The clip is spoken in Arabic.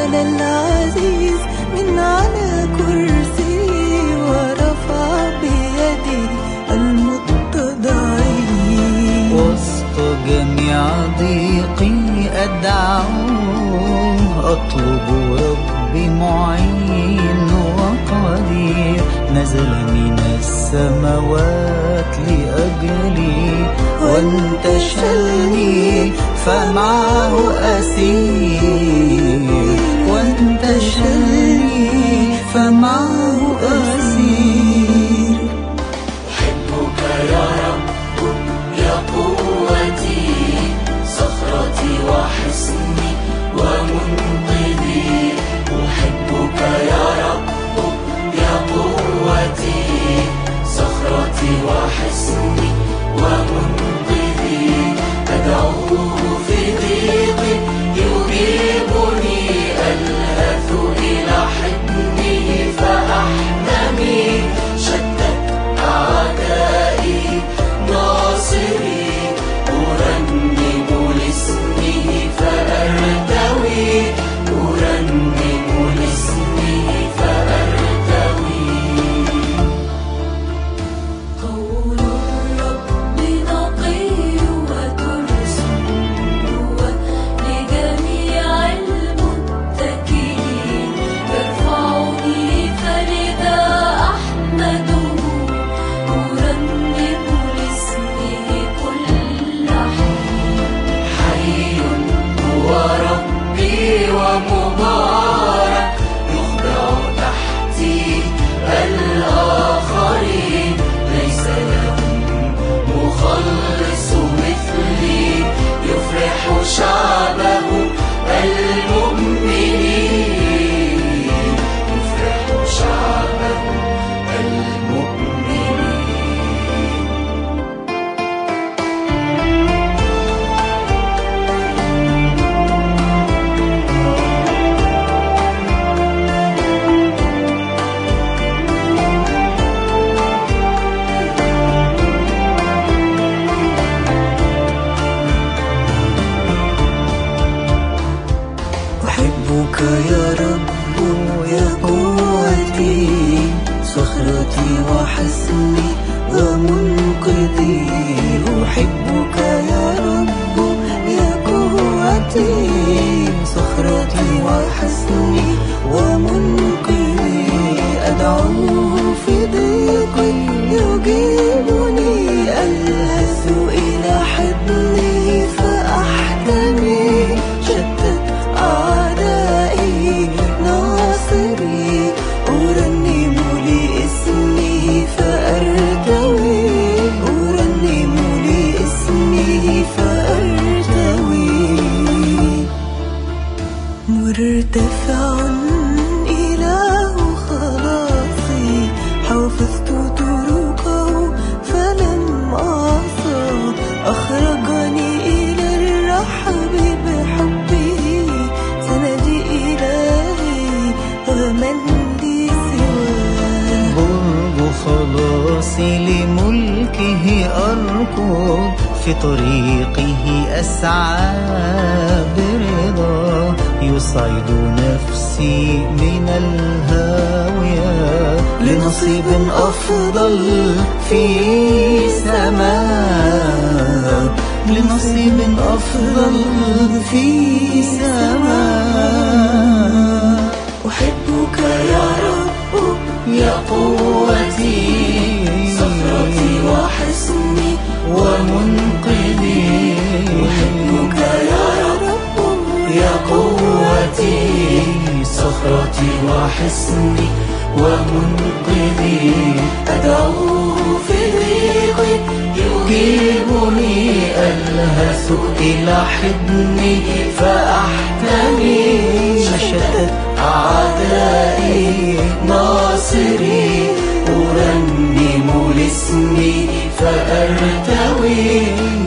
على العزيز من على كرسي ورفع بيدي المتضعين. وسط جميع ضيقي أدعوه، أطلب ربي معين وقدير، نزل من السماوات لأجلي وانتشلني فمعه أسير، وانتشلني فمعه أسير. أحبك يا رب يا قوتي، صخرتي وحصني ومنقذي. أحبك يا رب يا قوتي، صخرتي وحصني ومنقذي. أدعوه في ضيقي يجيبني، ألهث إلى حضنه فأحتمي. شتت أعدائي ناصري، أرنم لاسمه فأرتوي، أرنم لاسمه فأرتوي. قول الرب نقي وترس هو لجميع المتكلين. يرفعني فلذا أحمده، أرنم لاسمه كل حين. حي هو ربي ومبارك، يخضع تحتي الآخرين. ليس لهم مخلص مثلي، يفرح شعبه المؤمنين، يفرح شعبه المؤمنين. أحبك يا رب يا قوتي، صخرتي وحصني ومنقذي. أحبك يا رب يا قوتي، صخرتي وحصني ومنقذي. أدعوه في ضيقي يجيبني، ألهث إلى حضنه فأحتمي. شتت أعدائي ناصري، أرنم لاسمه فأرتوي، أرنم لاسمه فأرتوي. مرتفع إله خلاصي، حافظت طرقه فلم أعصى. أخرجني إلى الرحب بحبه، سندي إلهي ومن لي سواه. برج خلاصي لملكه أركض، في طريقه أسعى برضا. يصعد نفسي من الهاوية لنصيب أفضل في سماء، لنصيب أفضل في سماء. أحبك يا رب يا قوتي، صخرتي وحصني ومنقذي. أحبك يا رب يا قوتي، صخرتي وحصني ومنقذي. أدعوه في ضيقي يجيبني، ألهث إلى حضنه فأحتمي. شتت أعدائي ناصري، أرنم لاسمي فأرتوي،